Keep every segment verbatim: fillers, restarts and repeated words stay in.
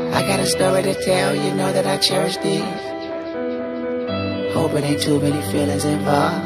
I got a story to tell, you know that I cherish these. Hope it ain't too many feelings involved.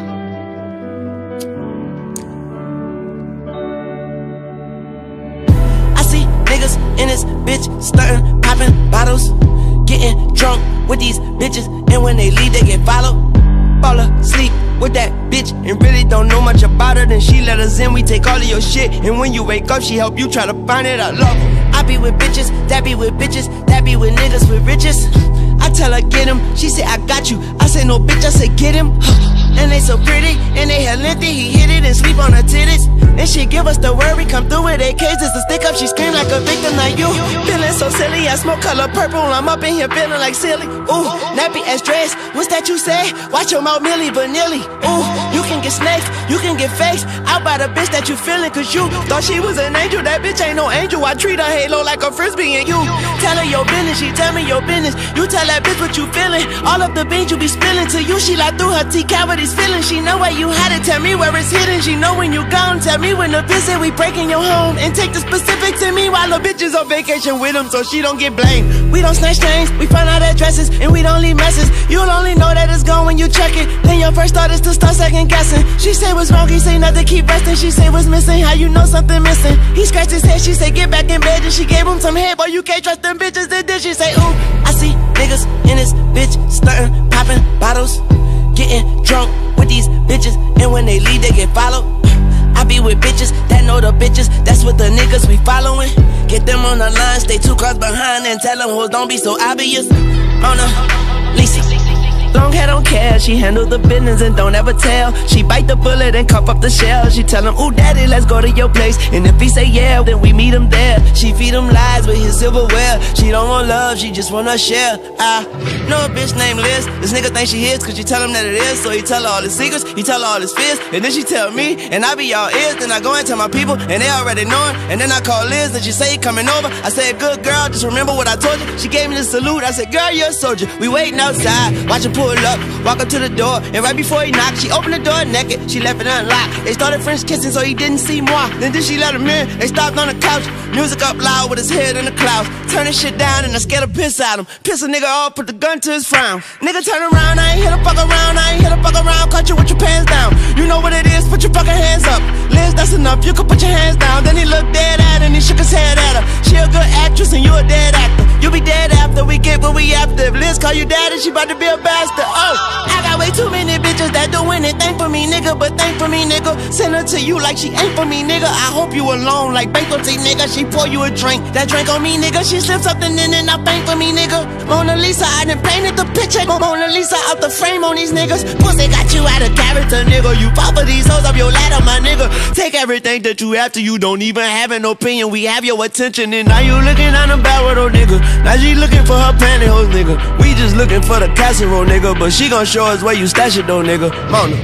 I see niggas in this bitch stuntin', poppin' bottles, getting drunk with these bitches, and when they leave they get followed. Fall asleep with that bitch and really don't know much about her. Then she let us in, we take all of your shit, and when you wake up she help you try to find it. I love her. I be with bitches, that be with bitches, that be with niggas with riches. I tell her get him, she say I got you, I say no bitch, I say get him. And they so pretty, and they hair lengthy, he hit it and sleep on her titties. And she give us the word, we come through with A Ks just to stick up, she scream like a victim. Like you, feeling so silly, I smoke color purple, I'm up in here feeling like silly. Ooh, nappy ass dress, what's that you say? Watch your mouth Millie Vanilli. Ooh, you can get snakes, you can get fakes, out by the bitch that you feeling, cause you thought she was an angel, that bitch ain't no angel. I treat her halo like a frisbee, and you tell her your business, she tell me your business. You tell that bitch what you feeling, all of the beans you be spilling. To you she like through her T cavities feeling. She know where you had it, tell me where it's hidden. She know when you gone, tell me when to visit. We breaking your home, and take the specifics to me while the bitch is on vacation with him, so she don't get blamed. We don't snatch chains, we find out addresses, and we don't leave messes. You'll only know that it's gone when you check it. Then your first thought is to start second guessing. She say what's wrong, he say nothing, keep resting. She say what's missing, how you know something missing. He scratched his head, she say get back in bed, and she gave him some head. Boy, you can't trust them bitches. And then she say ooh, I see niggas in this bitch stuntin', poppin' bottles, getting drunk with these bitches, and when they leave they get followed. I be with bitches that know the bitches, that's what the niggas we following. Get them on the line, stay two cars behind, and tell them hoes don't be so obvious. On a Lisa, long hair don't care, she handle the business and don't ever tell. She bite the bullet and cuff up the shell. She tell him, ooh daddy, let's go to your place, and if he say yeah, then we meet him there. She feed him lies with his silverware. She don't want love, she just wanna share. I know a bitch named Liz, this nigga think she his, cause she tell him that it is. So he tell her all his secrets, he tell her all his fears, and then she tell me, and I be all ears. Then I go and tell my people, and they already know it. And then I call Liz, and she say he coming over. I said, good girl, just remember what I told you. She gave me the salute, I said, girl, you're a soldier. We waiting outside, watch him pull up, walk up to the door, and right before he knocked, she opened the door naked, she left it unlocked. They started French kissing so he didn't see moi. Then did she let him in, they stopped on the couch, music up loud with his head in the clouds. Turn his shit down and I scared the piss out him. Piss a nigga off, put the gun to his frown. Nigga turn around, I ain't here to fuck around, I ain't here to fuck around. Cut you with your pants down, you know what it is, put your fucking hands up. Liz, that's enough, you can put your hands down. Then he looked dead at her and he shook his head at her. She a good actress and you a dead actor. You be dead after we get what we after. If Liz call you daddy, she about to be a bastard. Oh, I got way too many bitches that do anything for me, nigga. But thank for me, nigga. Send her to you like she ain't for me, nigga. I hope you alone like bankruptcy, nigga. She pour you a drink, that drink on me, nigga. She slipped something in and I bank for me, nigga. Mona Lisa, I done painted the picture. Mona Lisa out the frame on these niggas. Pussy got you out of character, nigga. You fall for these hoes up your ladder, my nigga. Take everything that you have to, you don't even have an opinion. We have your attention, and now you looking on the barrel, though, nigga. Now she looking for her pantyhose, nigga. We just looking for the casserole, nigga. But she gon' show us where you stash it, though, nigga. Mona.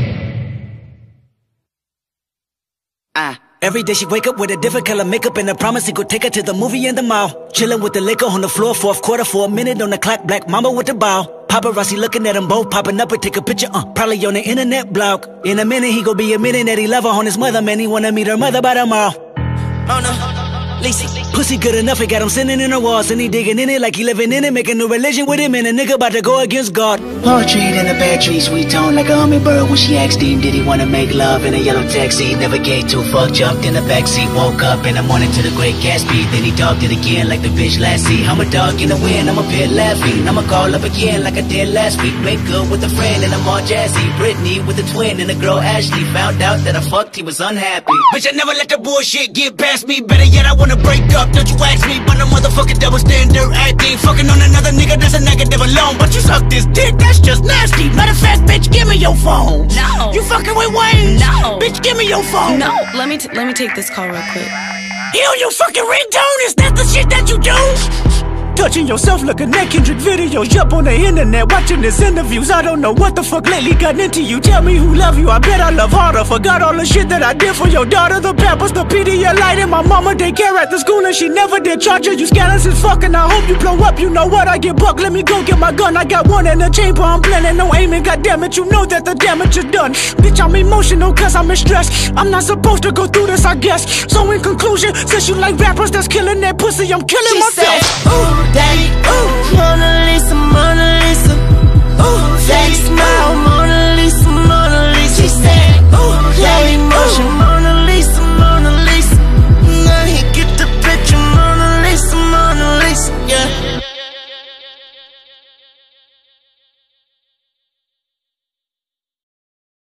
Ah. Every day she wake up with a different color makeup and a promise he could take her to the movie in the mall. Chillin' with the liquor on the floor, fourth quarter for a minute on the clock, black mama with the bow. Paparazzi looking at them both, popping up and take a picture, uh, probably on the internet blog. In a minute he gon' be admitting that he love her on his mother, man, he wanna meet her mother by tomorrow. Oh no. Lisa. Pussy good enough, it got him sitting in the walls, and he digging in it like he living in it, making a religion with him, and a nigga about to go against God. Poetry in a bad tree, sweet tone like a hummingbird. When she asked him, did he wanna make love in a yellow taxi? Never gave two fuck, jumped in the backseat, woke up in the morning to the Great Gatsby. Then he dogged it again like the bitch last see. I'm a dog in the wind, I'm a pit laughing. I'ma call up again like I did last week. Make good with a friend and I'm all jazzy. Brittany with a twin and a girl Ashley. Found out that I fucked, he was unhappy. Bitch, I never let the bullshit get past me. Better yet, I wanna break up. Don't you ask me, but no motherfucking double standard acting. Fucking on another nigga, that's a negative alone. But you suck this dick, that's just nasty. Matter of fact, bitch, give me your phone. No. You fucking with Wayne? No. Bitch, give me your phone. No. Let me t let me take this call real quick. He on your fucking ringtone? Is that the shit that you do? Touching yourself looking at Kendrick videos, up on the internet, watching his interviews. I don't know what the fuck lately got into you. Tell me who love you, I bet I love harder. Forgot all the shit that I did for your daughter. The Pampers, the Pedialyte, and my mama daycare at the school, and she never did charge her. You scandalous as fuck, and I hope you blow up. You know what, I get buck, let me go get my gun. I got one in the chamber, I'm planning no aiming. Goddammit, you know that the damage is done. Bitch, I'm emotional cause I'm in stress. I'm not supposed to go through this, I guess. So in conclusion, since you like rappers that's killing that pussy, I'm killing she myself. Said, ooh. daddy, ooh, you on the